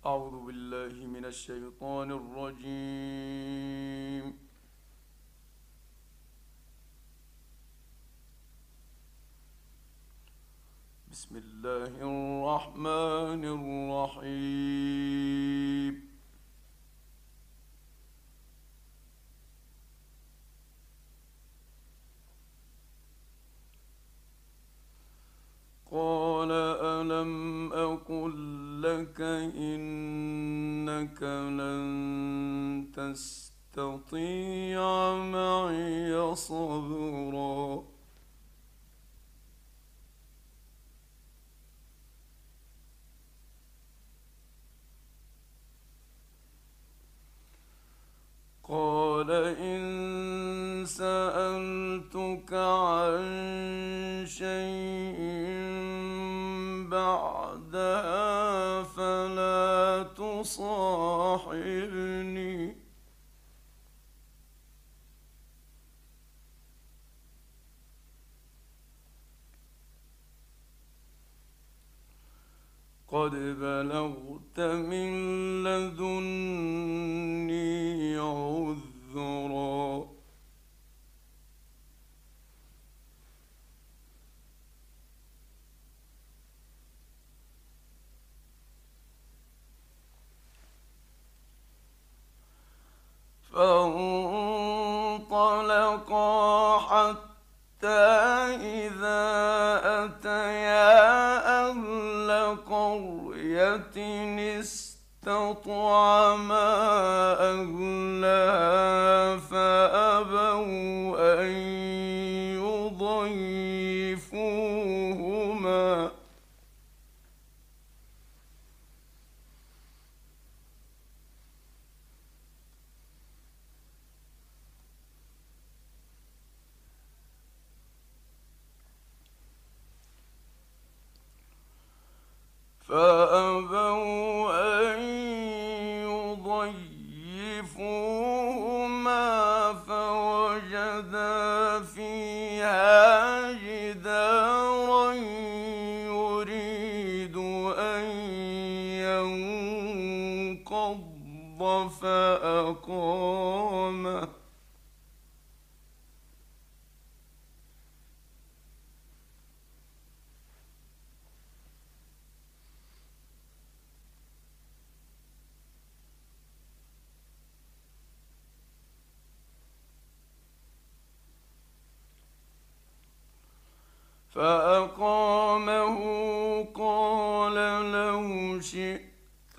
أعوذ بالله من الشيطان الرجيم. بسم الله الرحمن الرحيم. قال ألم أقل لك إنك لن تستطيع معي صبرا. قال إن سألتك عن شيء بعدها فلا تصاحبني. قد بلغت من لدني عذرا. فانطلقا حتى إذا أتيا أهل قرية استطعما أهلها فأبوا أن يضيفوهما فوجدا فيها جدارا يريد أن ينقض فأقامه. قال لو شئت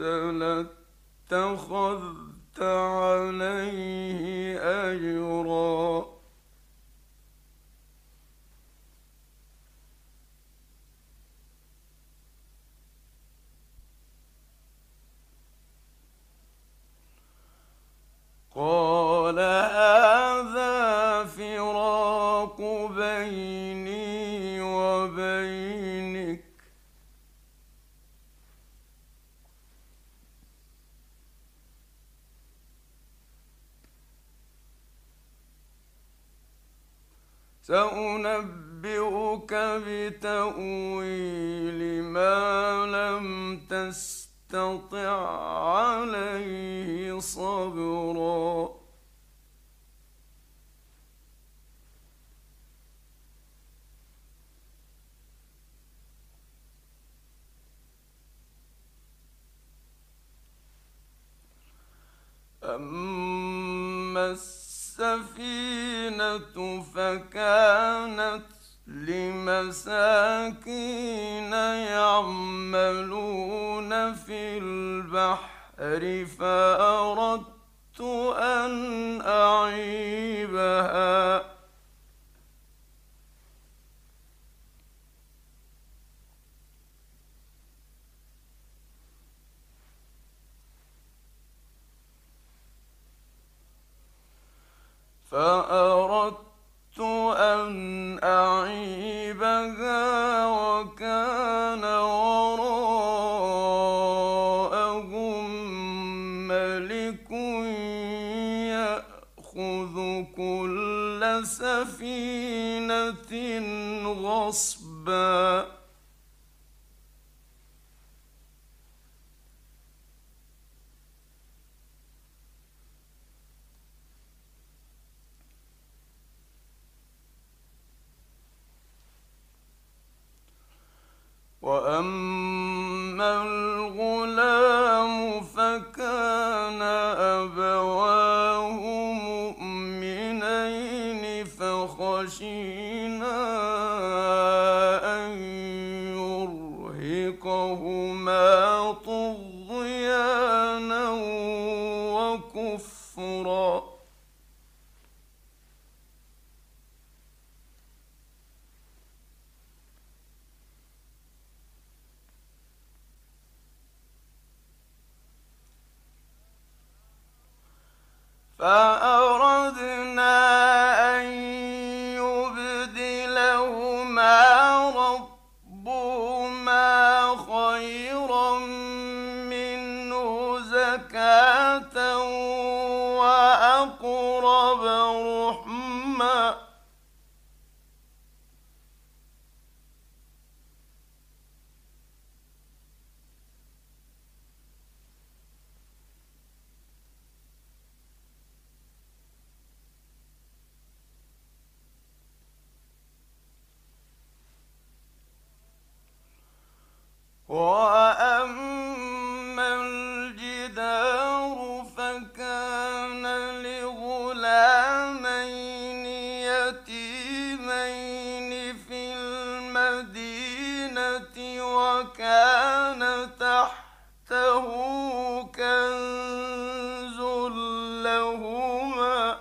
لاتخذت عليه أجرا. قال هذا فراق بيني وبينك سأنبئك بتأويل ما لم تستطع عليه صبرا. أما السفينة فكانت لمساكين يعملون في البحر فأردت أن أعيبها وكان وراءهم ملك يأخذ كل سفينة غصبا. كفرا. فأردنا أن يبدلهما ربهما خيرا منه زكاة وأقرب رحما. وأما الجدار فكان لغلامين يتيمين في المدينة وكان تحته كنز لهما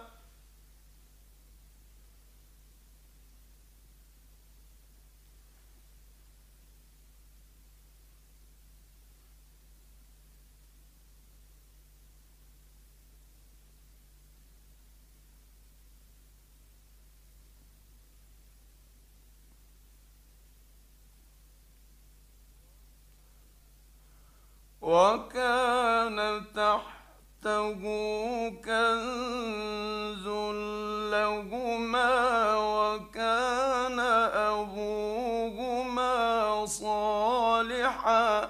وكان تحته كنز لهما وكان أبوهما صالحا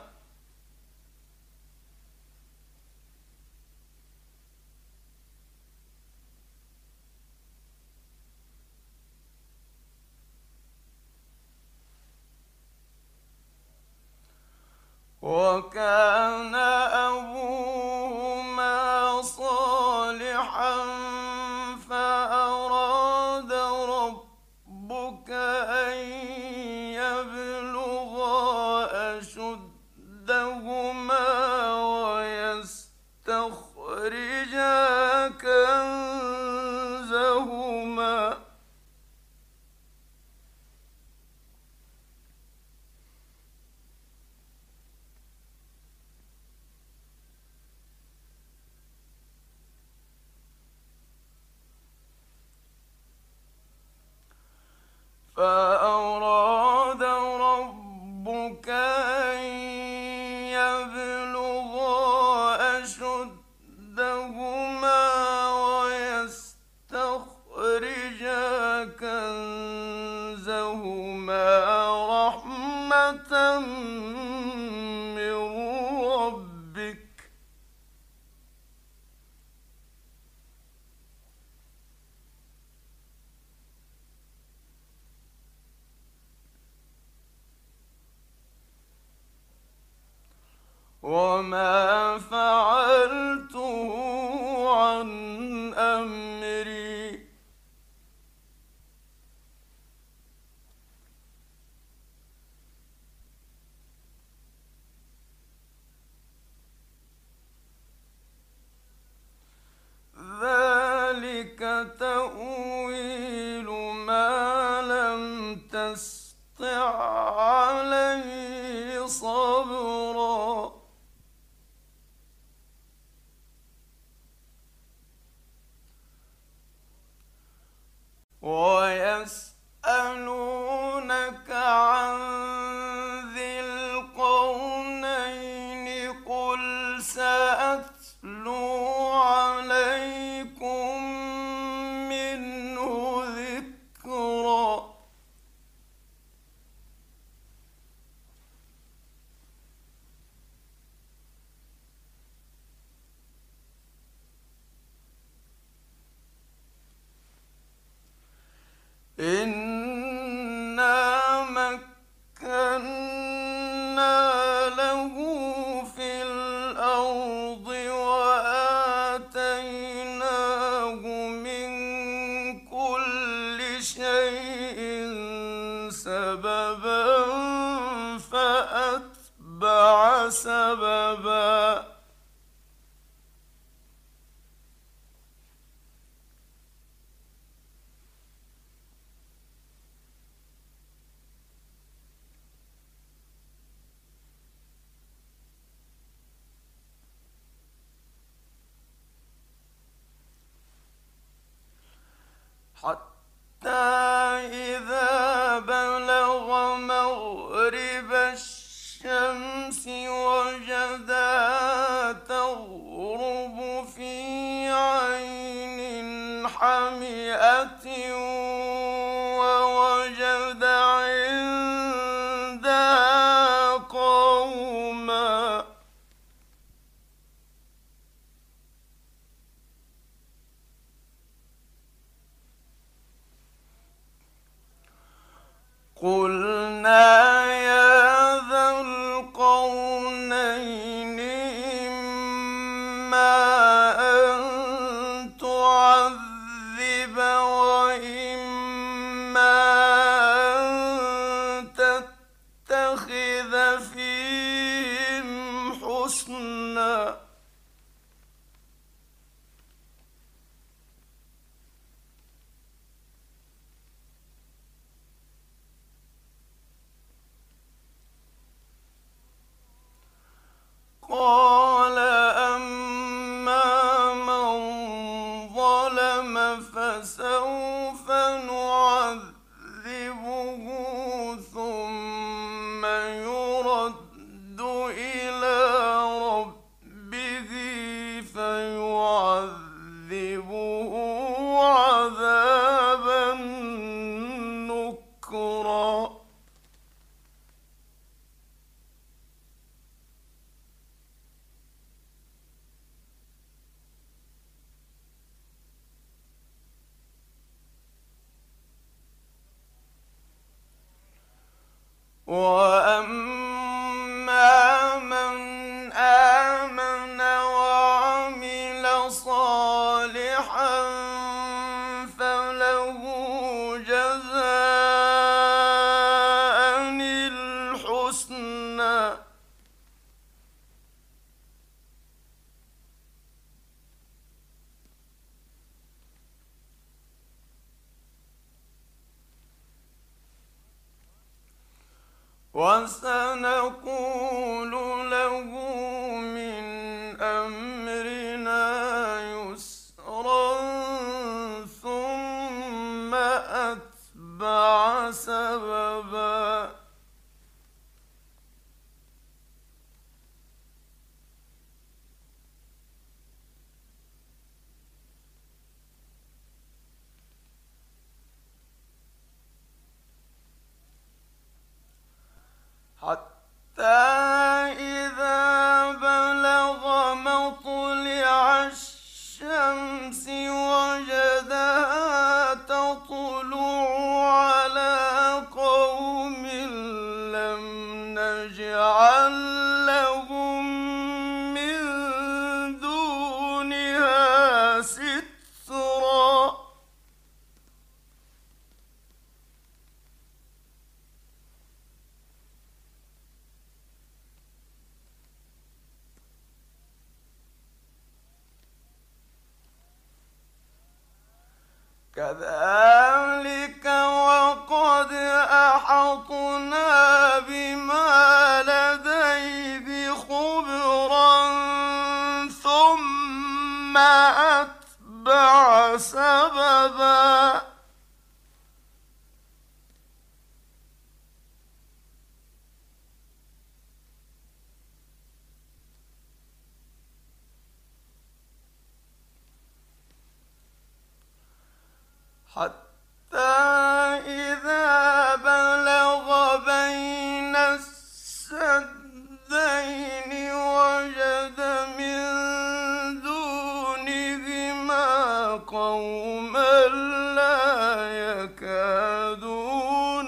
فأراد ربك أن يبلغا أشدهما ويستخرجا كنزهما فأراد ربك أن يبلغا أشدهما ويستخرجا كنزهما رحمة من ربك وما فعلته عن أمري ذلك تأويل ما لم تسطع عليه صبرا ويسألونك عن ذي القرنين قل سأتلو عليكم منه ذكرا إنا مكنا له في الأرض وآتيناه حتى إذا بلغ مغرب الشمس وجدها تغرب في عين حمئة ووجد عندها قوما قلنا يا ذا القرنين إما أن تعذب وإما أن تتخذ فيهم حسنا قال أما من ظلم فسوف نعذبه ثم يرد إلى ربه فيعذبه عذابا نكرا وأما من آمن وعمل صالحا فله جزاء الحسنى وسنقول له من أمرنا يسرا ثم أتبع سببا حتى إذا بلغ مطلع الشمس وجدها تطلع على قوم لم نجعل لهم من دونها سترا كذلك وقد أحطنا بما لديه خبرا ثم أتبع سببا حتى إذا بلغ بين السدين وجد من دونهما قوما لا يكادون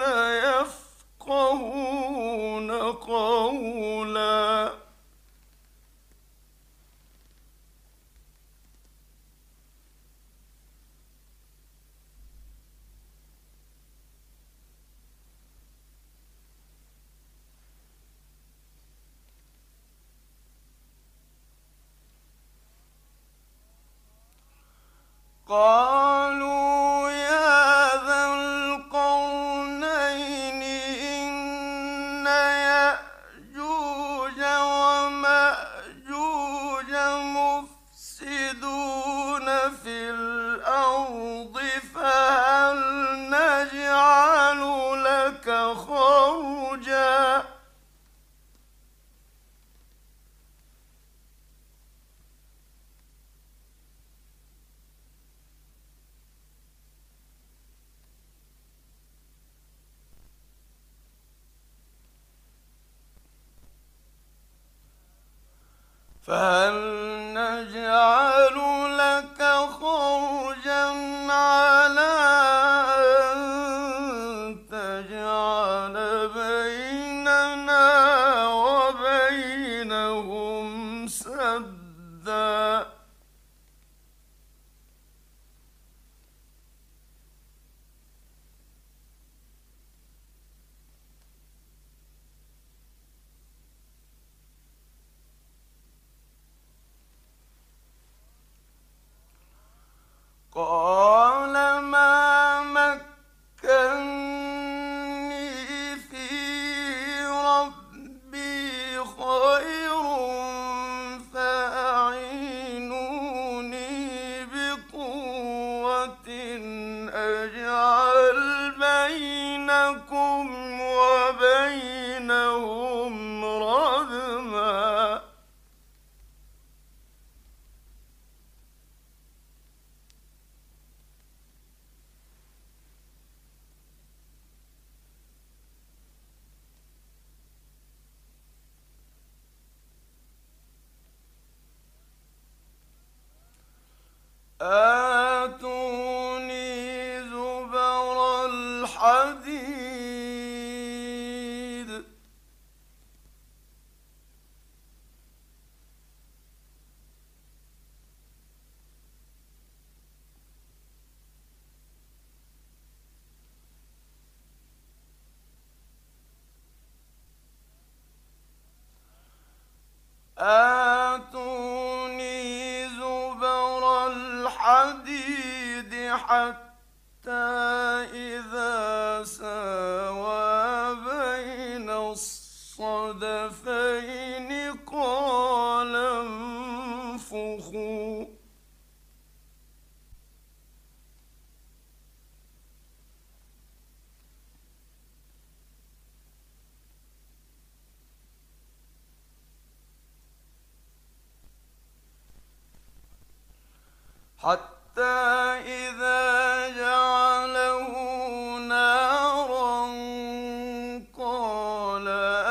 يفقهون قولا قالوا يا ذا القرنين إن يأجوج ومأجوج مفسدون في الأرض فهل فهل نجعل لك خرجا على أن تجعل بيننا وبينهم سدا؟ قال ما مكني في ربي خير فأعينوني بقوة أجعل بينكم وبينهم ردما. آتوني زبر الحديد. آتوني زبر الحديد حتى إذا ساوى بين الصدفين قال انفخوا. حتى إذا جعله نارا قال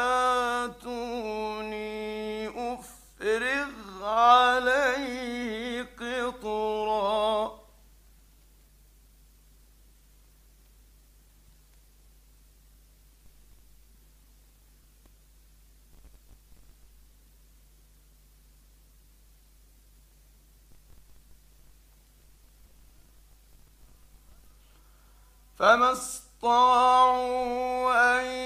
آتوني أفرغ عليه قطرا. فما استطاعوا أن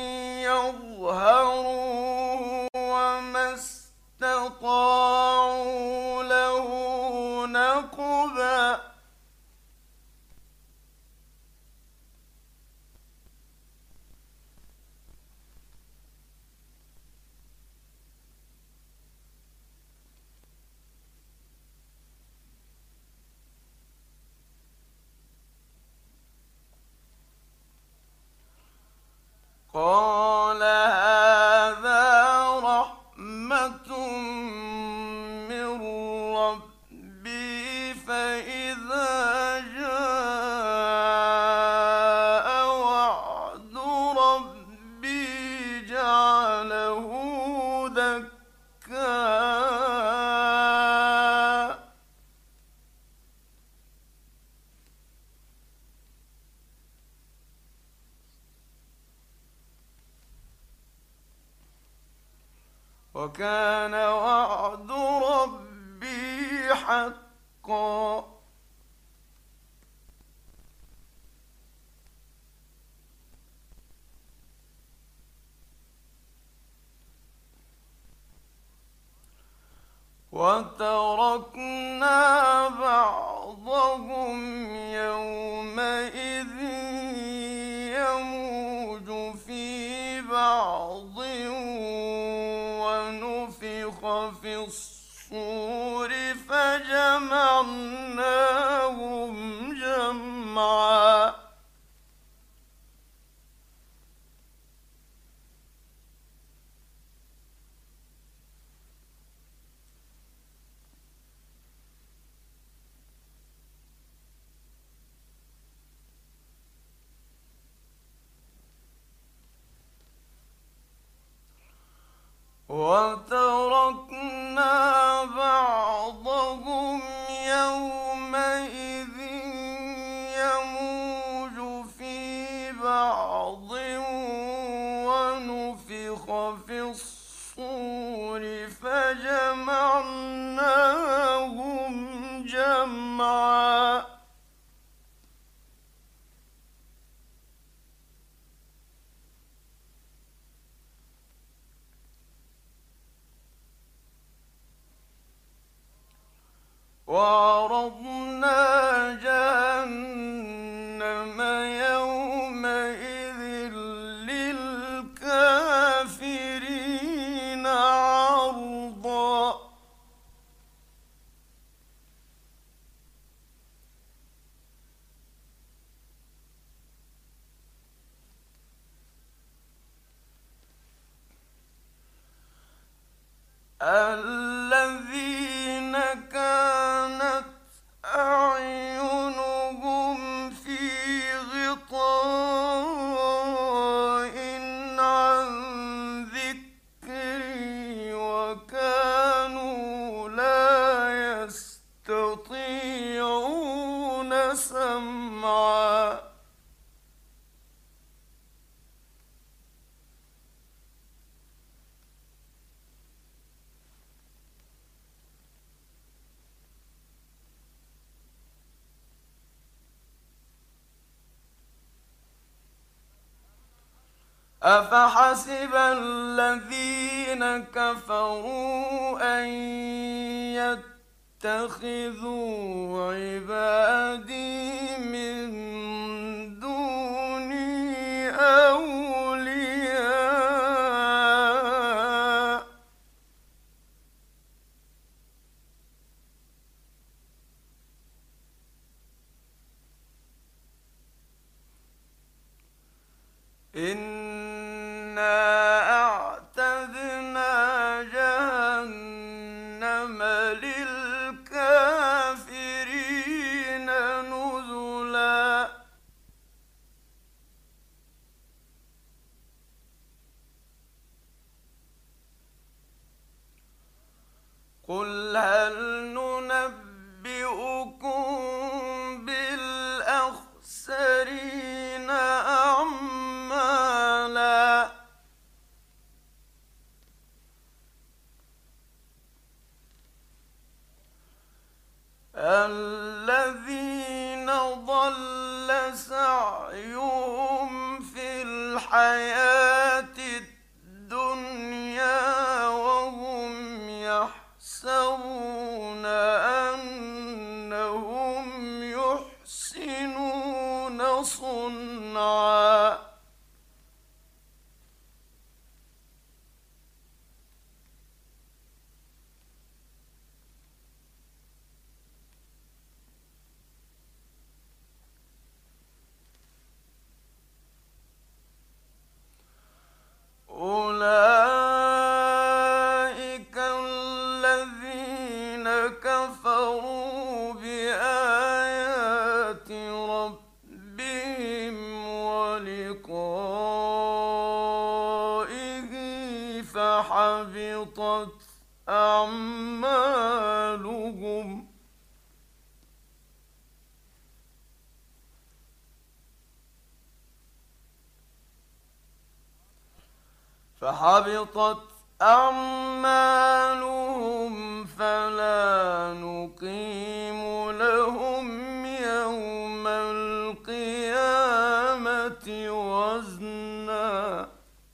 يظهروه وما استطاعوا له نقبا. قال هذا رحمة من ربي فإذا جاء وعد ربي جعله دكا. وكان وعد ربي حقا. وتركنا بعضهم يومئذ يموج في بعض ونفخ في الصور فجمعناهم جمعا. وتركنا وعرضنا جهنم يومئذ للكافرين عرضا الذين كانت أعينهم في غطاء عن ذكري وكانوا لا يستطيعون سمعا أفحسب الذين كفروا أن يتخذوا عبادي من دوني أولياء إنا أعتدنا جهنم للكافرين نزلا قل هل ننبئكم بالأخسرين أعمالا الذين ضل سعيهم في الحياة الدنيا وهم يحسبون أنهم يحسنون صنعا أولئك الذين كفروا بآيات ربهم ولقائه فحبطت أعمالهم فلا نقيم لهم يوم القيامة وزنا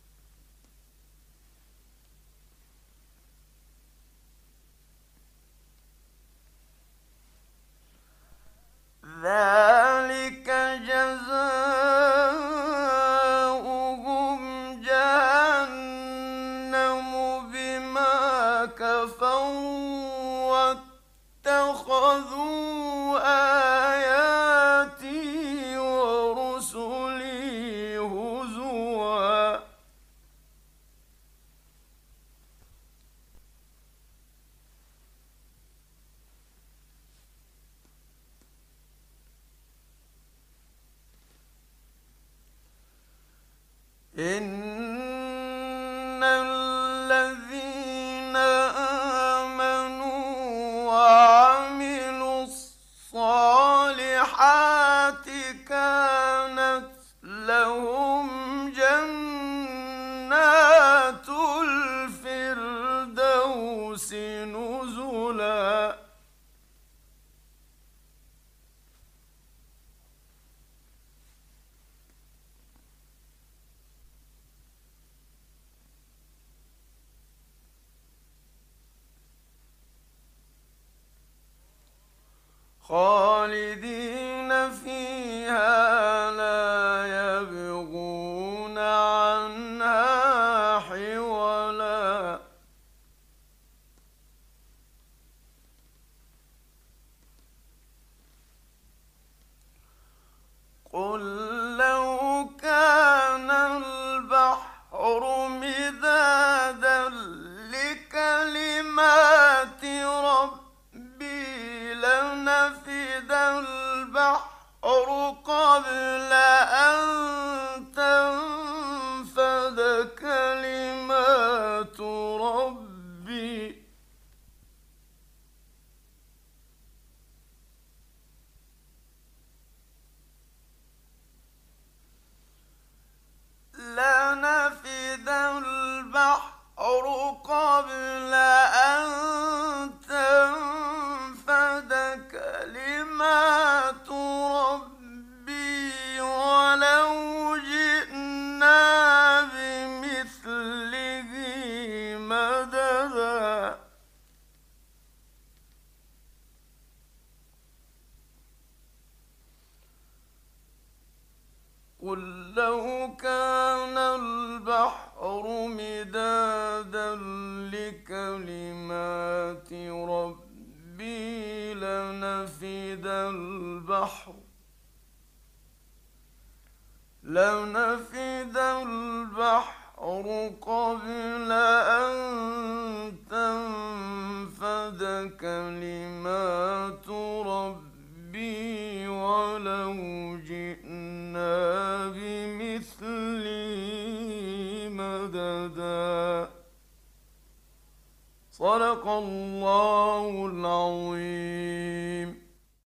ذلك جزاؤهم جهنم بما كفروا واتخذوا آياتي ورسلي هزوا إن الذين آمنوا وعملوا خالدين فيها لا يبغون عنها حولا. قل لو كان البحر مدادا لكلمات ربي لنفد البحر قبل أن تنفد كلمات ربي لنفد البحر قبل أن تنفد كلمات ربي ولو جئنا بمثله مددا. قل لو كان البحر مدادا لكلمات ربي لنفد البحر قبل أن تنفد كلمات ربي ولو جئنا بمثله مددا. صدق الله العظيم.